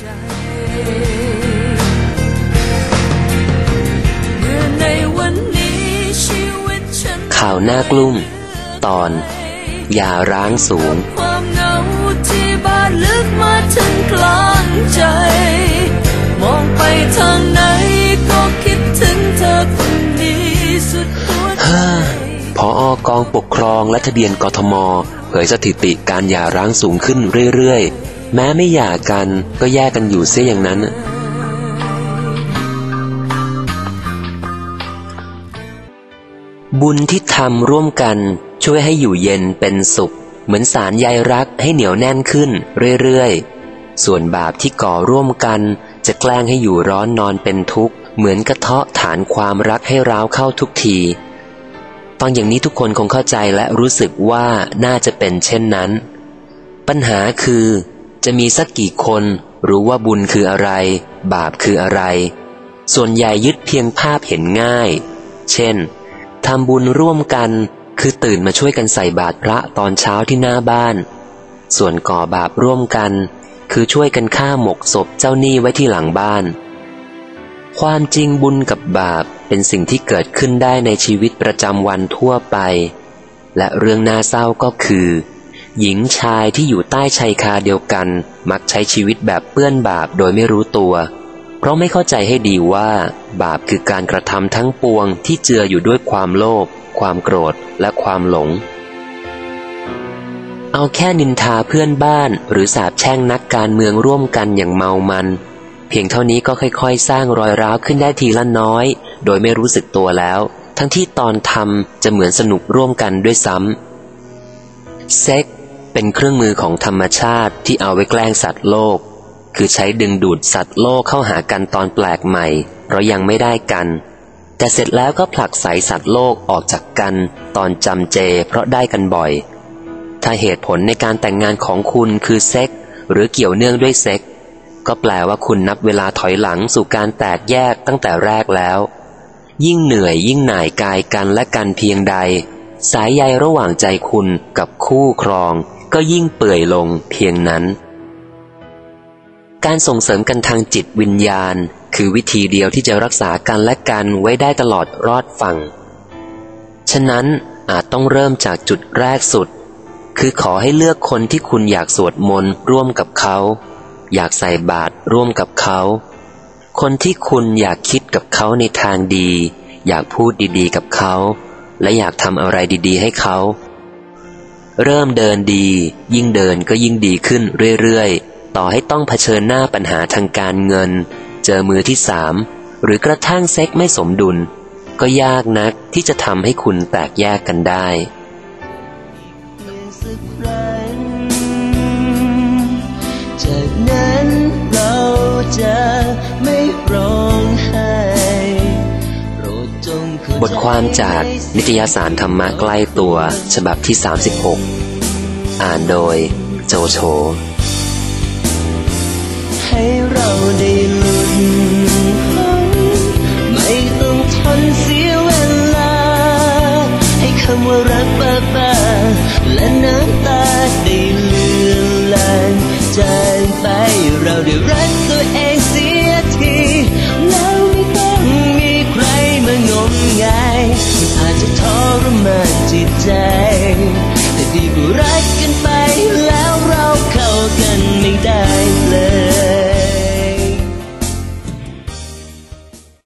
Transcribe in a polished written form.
ข่าวหน้ากลุ้มตอนอย่าร้างสูงความเหงาที่บาดลึกมาถึงกลางใจมองไปทางไหนก็คิดถึงเธอคนนี้สุดหัวใจผอ.กองปกครองและทะเบียนกทม.เผยสถิติการหย่าร้างสูงขึ้นเรื่อยๆแม้ไม่หย่ากันก็แยกกันอยู่เสียอย่างนั้นบุญที่ทำร่วมกันช่วยให้อยู่เย็นเป็นสุขเหมือนสารใยรักให้เหนียวแน่นขึ้นเรื่อยๆส่วนบาปที่ก่อร่วมกันจะแกล้งให้อยู่ร้อนนอนเป็นทุกข์เหมือนกระเทาะฐานความรักให้ร้าวเข้าทุกทีฟังอย่างนี้ทุกคนคงเข้าใจและรู้สึกว่าน่าจะเป็นเช่นนั้นปัญหาคือจะมีสักกี่คนรู้ว่าบุญคืออะไรบาปคืออะไรส่วนใหญ่ยึดเพียงภาพเห็นง่ายเช่นทำบุญร่วมกันคือตื่นมาช่วยกันใส่บาตรพระตอนเช้าที่หน้าบ้านส่วนก่อบาปร่วมกันคือช่วยกันฆ่าหมกศพเจ้าหนี้ไว้ที่หลังบ้านความจริงบุญกับบาปเป็นสิ่งที่เกิดขึ้นได้ในชีวิตประจำวันทั่วไปและเรื่องน่าเศร้าก็คือหญิงชายที่อยู่ใต้ชายคาเดียวกันมักใช้ชีวิตแบบเปื้อนบาปโดยไม่รู้ตัวเพราะไม่เข้าใจให้ดีว่าบาปคือการกระทำทั้งปวงที่เจืออยู่ด้วยความโลภความโกรธและความหลงเอาแค่นินทาเพื่อนบ้านหรือสาปแช่งนักการเมืองร่วมกันอย่างเมามันเพียงเท่านี้ก็ค่อยๆสร้างรอยร้าวขึ้นได้ทีละน้อยโดยไม่รู้สึกตัวแล้วทั้งที่ตอนทำจะเหมือนสนุกร่วมกันด้วยซ้ำเซ็กเป็นเครื่องมือของธรรมชาติที่เอาไว้แกล้งสัตว์โลกคือใช้ดึงดูดสัตว์โลกเข้าหากันตอนแปลกใหม่เพราะยังไม่ได้กันแต่เสร็จแล้วก็ผลักไสสัตว์โลกออกจากกันตอนจำเจเพราะได้กันบ่อยถ้าเหตุผลในการแต่งงานของคุณคือเซ็กหรือเกี่ยวเนื่องด้วยเซ็กก็แปลว่าคุณนับเวลาถอยหลังสู่การแตกแยกตั้งแต่แรกแล้วยิ่งเหนื่อยยิ่งหน่ายกายกันและกันเพียงใดสายใยระหว่างใจคุณกับคู่ครองก็ยิ่งเปื่อยลงเพียงนั้นการส่งเสริมกันทางจิตวิญญาณคือวิธีเดียวที่จะรักษากันและกันไว้ได้ตลอดรอดฝั่งฉะนั้นอาจต้องเริ่มจากจุดแรกสุดคือขอให้เลือกคนที่คุณอยากสวดมนต์ร่วมกับเขาอยากใส่บาตรร่วมกับเขาคนที่คุณอยากคิดกับเขาในทางดีอยากพูดดีๆกับเขาและอยากทำอะไรดีๆให้เขาเริ่มเดินดียิ่งเดินก็ยิ่งดีขึ้นเรื่อยๆต่อให้ต้องเผชิญหน้าปัญหาทางการเงินเจอมือที่สามหรือกระทั่งเซ็กไม่สมดุลก็ยากนักที่จะทำให้คุณแตกแยกกันได้จากนั้นเราจะไม่ร้องไห้บทความจากนิตยสารธรรมะใกล้ตัวฉบับที่36อ่านโดยโจโฉ